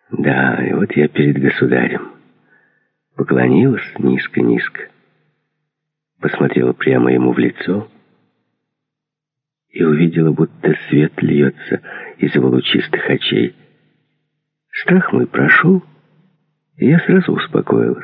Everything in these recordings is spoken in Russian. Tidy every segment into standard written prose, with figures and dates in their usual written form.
Да, и вот я перед государем. Поклонилась низко-низко, посмотрела прямо ему в лицо и увидела, будто свет льется из его лучистых очей. Страх мой прошел, и я сразу успокоилась.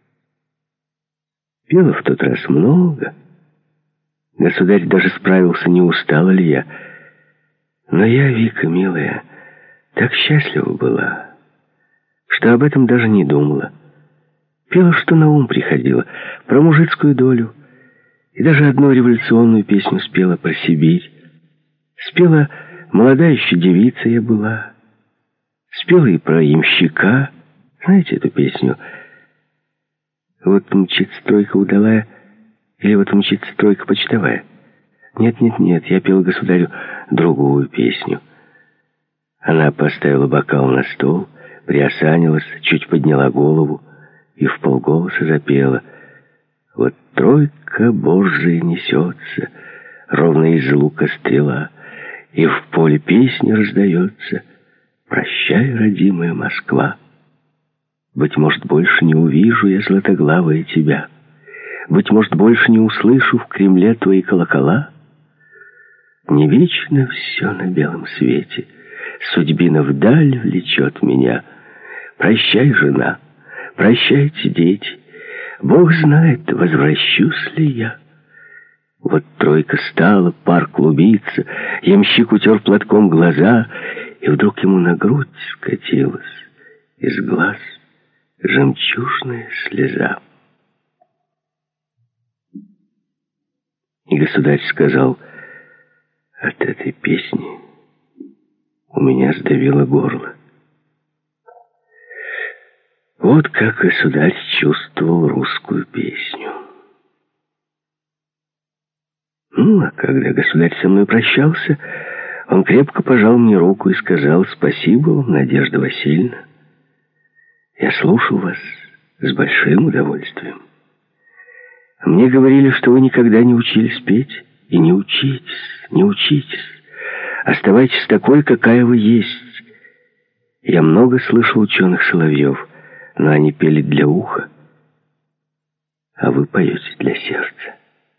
Пела в тот раз много. Государь даже справился, не устала ли я. Но я, Вика, милая, так счастлива была, что об этом даже не думала. Пела, что на ум приходило, про мужицкую долю. И даже одну революционную песню спела про Сибирь. Спела «Молодая еще девица я была». Спела и про ямщика. Знаете эту песню? Вот мчит стройка удалая, или вот мчит стройка почтовая. Нет, я пела государю другую песню. Она поставила бокал на стол, приосанилась, чуть подняла голову и вполголоса запела. Вот тройка Божия несется, ровно из лука стрела, и в поле песни раздается: «Прощай, родимая Москва». Быть может, больше не увижу я, златоглавая, тебя. Быть может, больше не услышу в Кремле твои колокола. Не вечно все на белом свете, судьбина вдаль влечет меня. Прощай, жена, прощайте, дети, Бог знает, возвращусь ли я. Вот тройка стала, пар клубится, ямщик утер платком глаза, и вдруг ему на грудь скатилась из глаз жемчужная слеза. И государь сказал: от этой песни у меня сдавило горло. Вот как государь чувствовал русскую песню. А когда государь со мной прощался, он крепко пожал мне руку и сказал: спасибо вам, Надежда Васильевна. Я слушал вас с большим удовольствием. Мне говорили, что вы никогда не учились петь. И не учитесь, не учитесь. Оставайтесь такой, какая вы есть. Я много слышал ученых соловьев, но они пели для уха, а вы поете для сердца.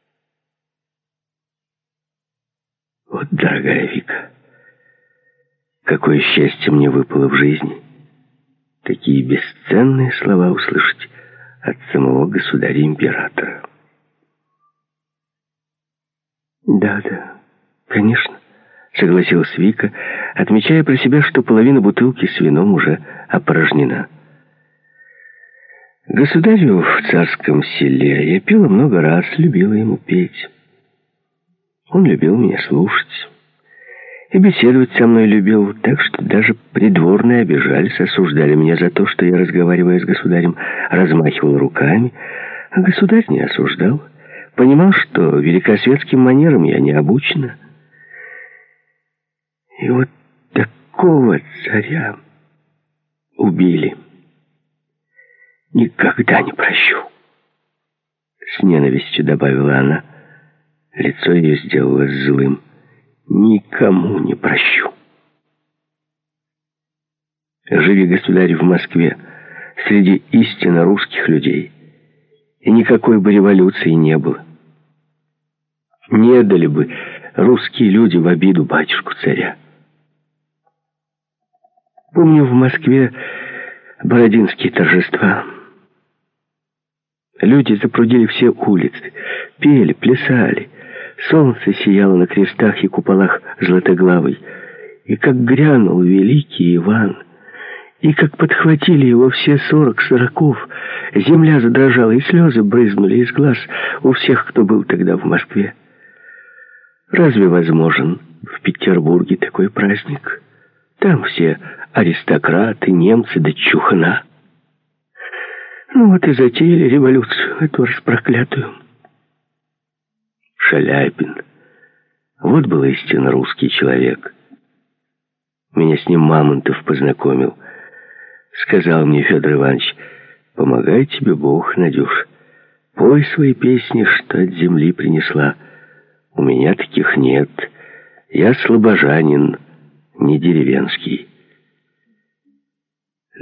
Вот, дорогая Вика, какое счастье мне выпало в жизни такие бесценные слова услышать от самого государя-императора. Да, конечно, согласилась Вика, отмечая про себя, что половина бутылки с вином уже опорожнена. Государю в царском селе я пела много раз, любила ему петь. Он любил меня слушать и беседовать со мной любил, так что даже придворные обижались, осуждали меня за то, что я, разговаривая с государем, размахивал руками, а государь не осуждал. Понимал, что великосветским манерам я не обучена. И вот такого царя убили. Никогда не прощу. С ненавистью добавила она. Лицо ее сделалось злым. Никому не прощу. Живи, государь, в Москве, среди истинно русских людей, и никакой бы революции не было. Не дали бы русские люди в обиду батюшку-царя. Помню в Москве бородинские торжества. Люди запрудили все улицы, пели, плясали. Солнце сияло на крестах и куполах Златоглавой. И как грянул великий Иван, и как подхватили его все 40 сороков, земля задрожала, и слезы брызнули из глаз у всех, кто был тогда в Москве. Разве возможен в Петербурге такой праздник? Там все аристократы, немцы да чухна. Ну вот и затеяли революцию, эту распроклятую. Шаляпин. Вот был истинно русский человек. Меня с ним Мамонтов познакомил. Сказал мне Федор Иванович: помогай тебе Бог, Надюш. Пой свои песни, что от земли принесла. У меня таких нет. Я слобожанин, не деревенский.